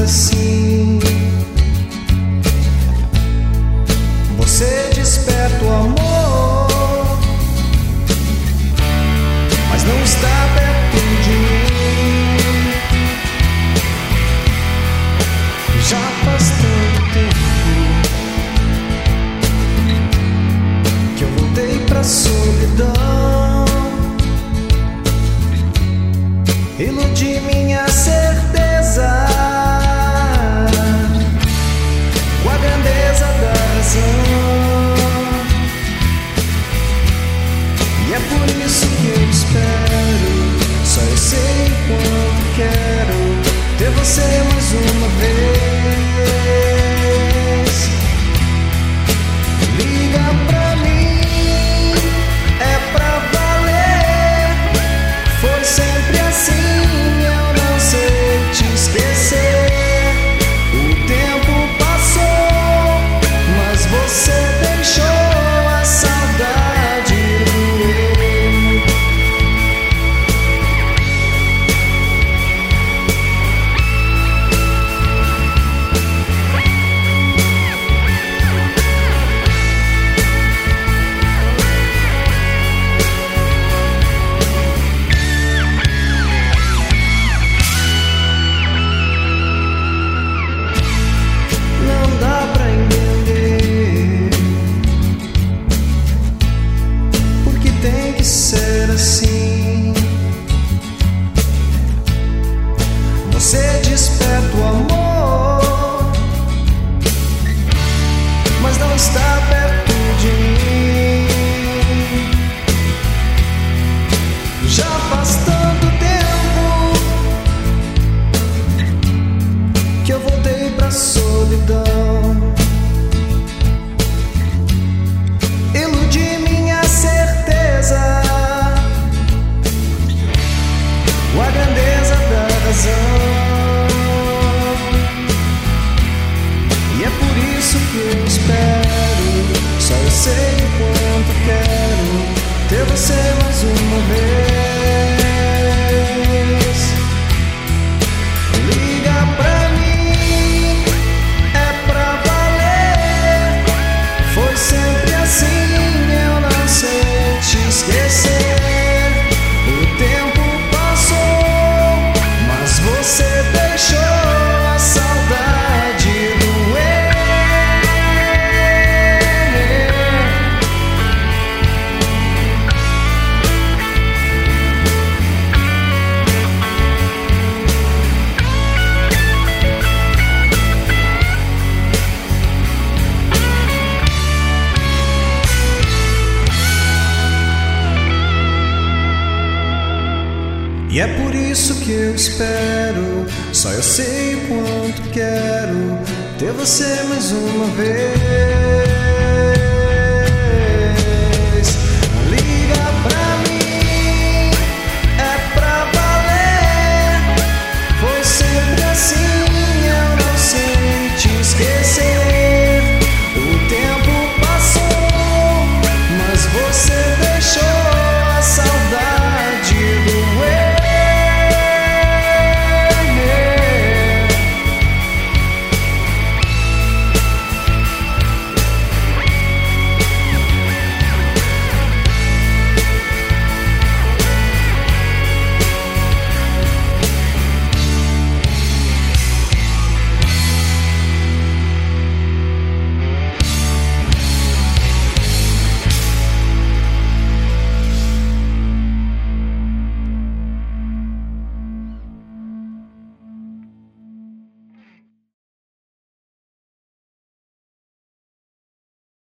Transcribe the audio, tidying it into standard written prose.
assim. Você desperta o amor, mas não está perto de mim. Já faz tanto tempo que eu voltei pra solidão. Iludi minha certeza com a grandeza da razão. E é por isso que eu espero, só eu sei o quanto quero ter você mais uma vez. Liga pra mim, é pra valer. Foi sempre assim, eu não sei te esquecer. O tempo passou, mas você deixou a saudade doer. Não dá pra entender porque tem que ser assim. Você desperta o amor, mas não está perto de mim. Já faz tanto tempo que eu voltei pra solidão. Iludi minha certeza com a grandeza da razão. E é por isso que eu espero, só eu sei o quanto quero ter você mais uma vez. Liga pra mim, é pra valer. Foi sempre assim, eu não sei te esquecer. O tempo passou, mas você deixou a saudade doer. E é por isso que eu espero, só eu sei o quanto quero ter você mais uma vez.